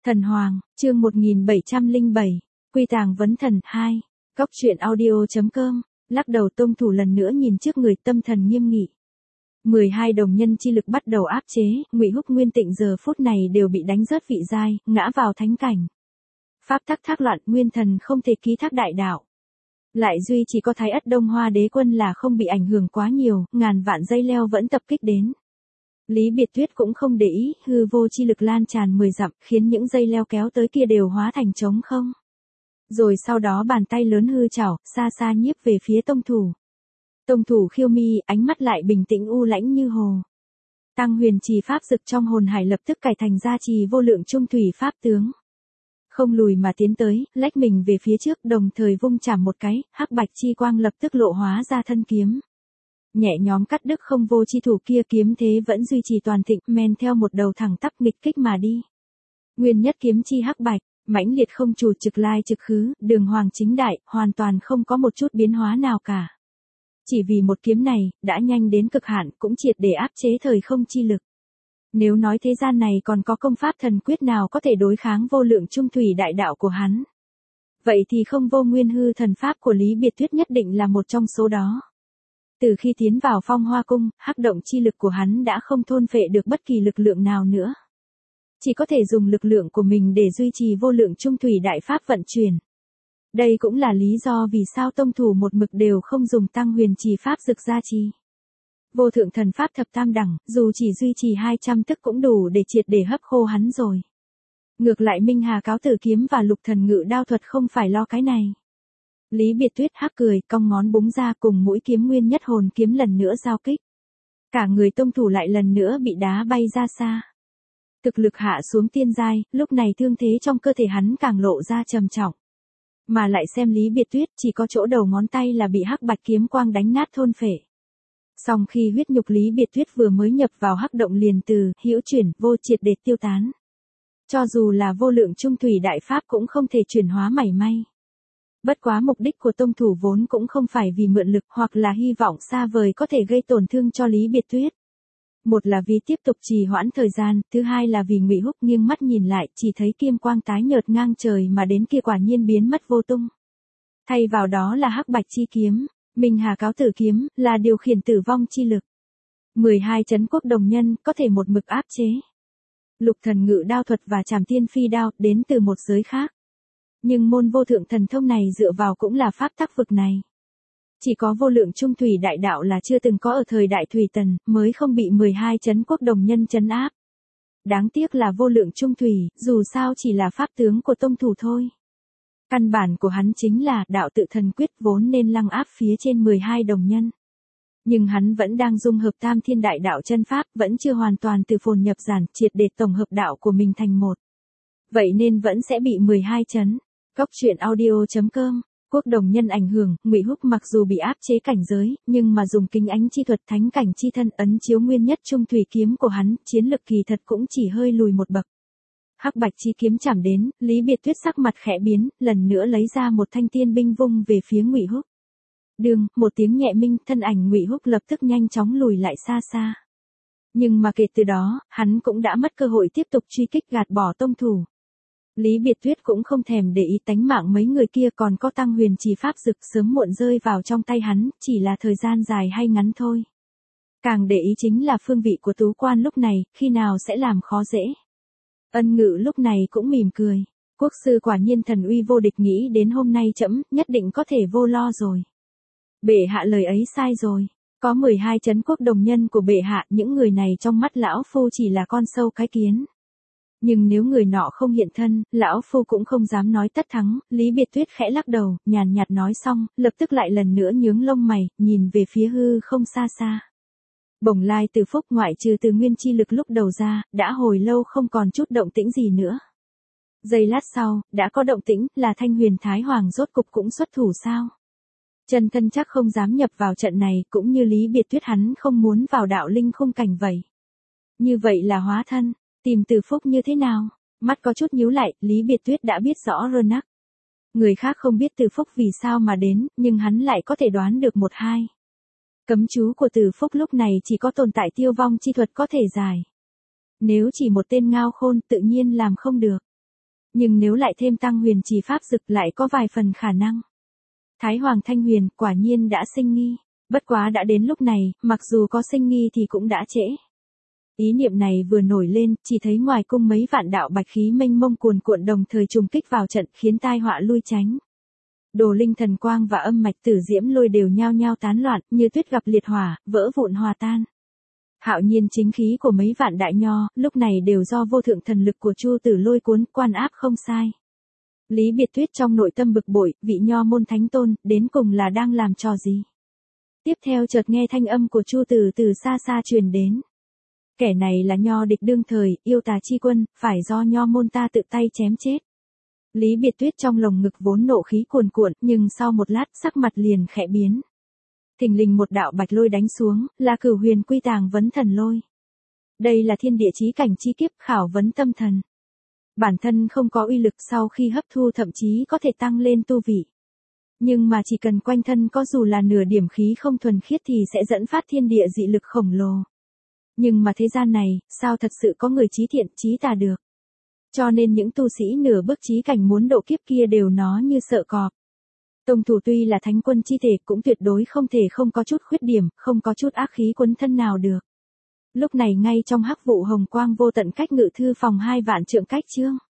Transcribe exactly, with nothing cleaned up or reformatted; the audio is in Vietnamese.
Thần Hoàng, chương một nghìn bảy trăm lẻ bảy, Quy tàng vấn thần hai, Cóc truyện audio.com, lắc đầu tông thủ lần nữa nhìn trước người tâm thần nghiêm nghị. mười hai đồng nhân chi lực bắt đầu áp chế, Ngụy Húc Nguyên Tịnh giờ phút này đều bị đánh rớt vị giai, ngã vào thánh cảnh. Pháp tắc thác loạn, nguyên thần không thể ký thác đại đạo. Lại duy chỉ có Thái Ất Đông Hoa Đế Quân là không bị ảnh hưởng quá nhiều, ngàn vạn dây leo vẫn tập kích đến. Lý Biệt Tuyết cũng không để ý, hư vô chi lực lan tràn mười dặm, khiến những dây leo kéo tới kia đều hóa thành trống không. Rồi sau đó bàn tay lớn hư chảo, xa xa nhiếp về phía tông thủ. Tông thủ khiêu mi, ánh mắt lại bình tĩnh u lãnh như hồ. Tăng huyền trì pháp dực trong hồn hải lập tức cải thành gia trì vô lượng trung thủy pháp tướng. Không lùi mà tiến tới, lách mình về phía trước, đồng thời vung chảm một cái, hắc bạch chi quang lập tức lộ hóa ra thân kiếm. Nhẹ nhóm cắt đứt không vô chi thủ kia, kiếm thế vẫn duy trì toàn thịnh, men theo một đầu thẳng tắp nghịch kích mà đi. Nguyên nhất kiếm chi hắc bạch, mãnh liệt không chủ, trực lai trực khứ, đường hoàng chính đại, hoàn toàn không có một chút biến hóa nào cả. Chỉ vì một kiếm này, đã nhanh đến cực hạn, cũng triệt để áp chế thời không chi lực. Nếu nói thế gian này còn có công pháp thần quyết nào có thể đối kháng vô lượng trung thủy đại đạo của hắn, vậy thì không vô nguyên hư thần pháp của Lý Biệt Tuyết nhất định là một trong số đó. Từ khi tiến vào Phong Hoa Cung, hắc động chi lực của hắn đã không thôn phệ được bất kỳ lực lượng nào nữa. Chỉ có thể dùng lực lượng của mình để duy trì vô lượng trung thủy đại pháp vận chuyển. Đây cũng là lý do vì sao tông thủ một mực đều không dùng tăng huyền trì pháp dực gia trì. Vô thượng thần pháp thập tam đẳng, dù chỉ duy trì hai trăm tức cũng đủ để triệt để hấp khô hắn rồi. Ngược lại Minh Hà cáo tử kiếm và lục thần ngự đao thuật không phải lo cái này. Lý Biệt Tuyết hắc cười, cong ngón búng ra, cùng mũi kiếm nguyên nhất hồn kiếm lần nữa giao kích. Cả người tông thủ lại lần nữa bị đá bay ra xa. Thực lực hạ xuống tiên giai, lúc này thương thế trong cơ thể hắn càng lộ ra trầm trọng. Mà lại xem Lý Biệt Tuyết, chỉ có chỗ đầu ngón tay là bị hắc bạch kiếm quang đánh nát thôn phệ. Song khi huyết nhục Lý Biệt Tuyết vừa mới nhập vào hắc động liền từ hữu chuyển vô triệt để tiêu tán. Cho dù là vô lượng trung thủy đại pháp cũng không thể chuyển hóa mảy may. Bất quá mục đích của tông thủ vốn cũng không phải vì mượn lực hoặc là hy vọng xa vời có thể gây tổn thương cho Lý Biệt Tuyết. Một là vì tiếp tục trì hoãn thời gian, thứ hai là vì Ngụy Húc nghiêng mắt nhìn lại, chỉ thấy kim quang tái nhợt ngang trời mà đến kia quả nhiên biến mất vô tung. Thay vào đó là hắc bạch chi kiếm, Minh Hà cáo tử kiếm, là điều khiển tử vong chi lực. mười hai trấn quốc đồng nhân, có thể một mực áp chế. Lục thần ngự đao thuật và trảm tiên phi đao, đến từ một giới khác. Nhưng môn vô thượng thần thông này dựa vào cũng là pháp tắc vực này. Chỉ có vô lượng trung thủy đại đạo là chưa từng có ở thời đại Thủy Tần, mới không bị mười hai trấn quốc đồng nhân trấn áp. Đáng tiếc là vô lượng trung thủy, dù sao chỉ là pháp tướng của tông thủ thôi. Căn bản của hắn chính là đạo tự thần quyết vốn nên lăng áp phía trên mười hai đồng nhân. Nhưng hắn vẫn đang dung hợp tam thiên đại đạo chân pháp, vẫn chưa hoàn toàn từ phồn nhập giản, triệt để tổng hợp đạo của mình thành một. Vậy nên vẫn sẽ bị mười hai trấn. Cóc truyện audio.com, quốc đồng nhân ảnh hưởng, Ngụy Húc mặc dù bị áp chế cảnh giới, nhưng mà dùng kính ánh chi thuật thánh cảnh chi thân ấn chiếu nguyên nhất trung thủy kiếm của hắn, chiến lực kỳ thật cũng chỉ hơi lùi một bậc. Hắc bạch chi kiếm chạm đến, Lý Biệt Tuyết sắc mặt khẽ biến, lần nữa lấy ra một thanh tiên binh vung về phía Ngụy Húc. Đương, một tiếng nhẹ minh, thân ảnh Ngụy Húc lập tức nhanh chóng lùi lại xa xa. Nhưng mà kể từ đó, hắn cũng đã mất cơ hội tiếp tục truy kích gạt bỏ tông thủ. Lý Biệt Tuyết cũng không thèm để ý tánh mạng mấy người kia, còn có tăng huyền trì pháp dực sớm muộn rơi vào trong tay hắn, chỉ là thời gian dài hay ngắn thôi. Càng để ý chính là phương vị của tú quan lúc này, khi nào sẽ làm khó dễ. Ân Ngự lúc này cũng mỉm cười. Quốc sư quả nhiên thần uy vô địch, nghĩ đến hôm nay trẫm nhất định có thể vô lo rồi. Bệ hạ lời ấy sai rồi. Có mười hai trấn quốc đồng nhân của bệ hạ, những người này trong mắt lão phu chỉ là con sâu cái kiến. Nhưng nếu người nọ không hiện thân, lão phu cũng không dám nói tất thắng. Lý Biệt Tuyết khẽ lắc đầu, nhàn nhạt nói xong, lập tức lại lần nữa nhướng lông mày, nhìn về phía hư không xa xa. Bồng lai từ phúc ngoại trừ từ nguyên chi lực lúc đầu ra, đã hồi lâu không còn chút động tĩnh gì nữa. Giây lát sau, đã có động tĩnh, là Thanh Huyền Thái Hoàng rốt cục cũng xuất thủ sao? Chân thân chắc không dám nhập vào trận này, cũng như Lý Biệt Tuyết hắn không muốn vào đạo linh khung cảnh vậy. Như vậy là hóa thân, tìm từ phúc như thế nào? Mắt có chút nhíu lại, Lý Biệt Tuyết đã biết rõ Ronak. Người khác không biết từ phúc vì sao mà đến, nhưng hắn lại có thể đoán được một hai. Cấm chú của từ phúc lúc này chỉ có tồn tại tiêu vong chi thuật có thể giải. Nếu chỉ một tên ngao khôn tự nhiên làm không được. Nhưng nếu lại thêm tăng huyền trì pháp dực lại có vài phần khả năng. Thái Hoàng Thanh Huyền quả nhiên đã sinh nghi. Bất quá đã đến lúc này, mặc dù có sinh nghi thì cũng đã trễ. Ý niệm này vừa nổi lên, chỉ thấy ngoài cung mấy vạn đạo bạch khí mênh mông cuồn cuộn đồng thời trùng kích vào trận, khiến tai họa lui tránh. Đồ linh thần quang và âm mạch tử diễm lôi đều nhao nhao tán loạn, như tuyết gặp liệt hỏa, vỡ vụn hòa tan. Hạo nhiên chính khí của mấy vạn đại nho, lúc này đều do vô thượng thần lực của Chu Tử Lôi cuốn, quan áp không sai. Lý Biệt Tuyết trong nội tâm bực bội, vị nho môn thánh tôn, đến cùng là đang làm trò gì? Tiếp theo chợt nghe thanh âm của Chu Tử từ xa xa truyền đến. Kẻ này là nho địch đương thời, yêu tà chi quân, phải do nho môn ta tự tay chém chết. Lý Biệt Tuyết trong lồng ngực vốn nộ khí cuồn cuộn, nhưng sau một lát sắc mặt liền khẽ biến. Thình lình một đạo bạch lôi đánh xuống, là Cửu Huyền Quy Tàng Vấn Thần Lôi. Đây là thiên địa chí cảnh chi kiếp khảo vấn tâm thần. Bản thân không có uy lực, sau khi hấp thu thậm chí có thể tăng lên tu vị. Nhưng mà chỉ cần quanh thân có dù là nửa điểm khí không thuần khiết thì sẽ dẫn phát thiên địa dị lực khổng lồ. Nhưng mà thế gian này, sao thật sự có người chí thiện, chí tà được. Cho nên những tu sĩ nửa bước chí cảnh muốn độ kiếp kia đều nó như sợ cọp. Tông thủ tuy là thánh quân chi thể cũng tuyệt đối không thể không có chút khuyết điểm, không có chút ác khí quấn thân nào được. Lúc này ngay trong hắc vụ hồng quang vô tận cách ngự thư phòng hai vạn trượng cách chương.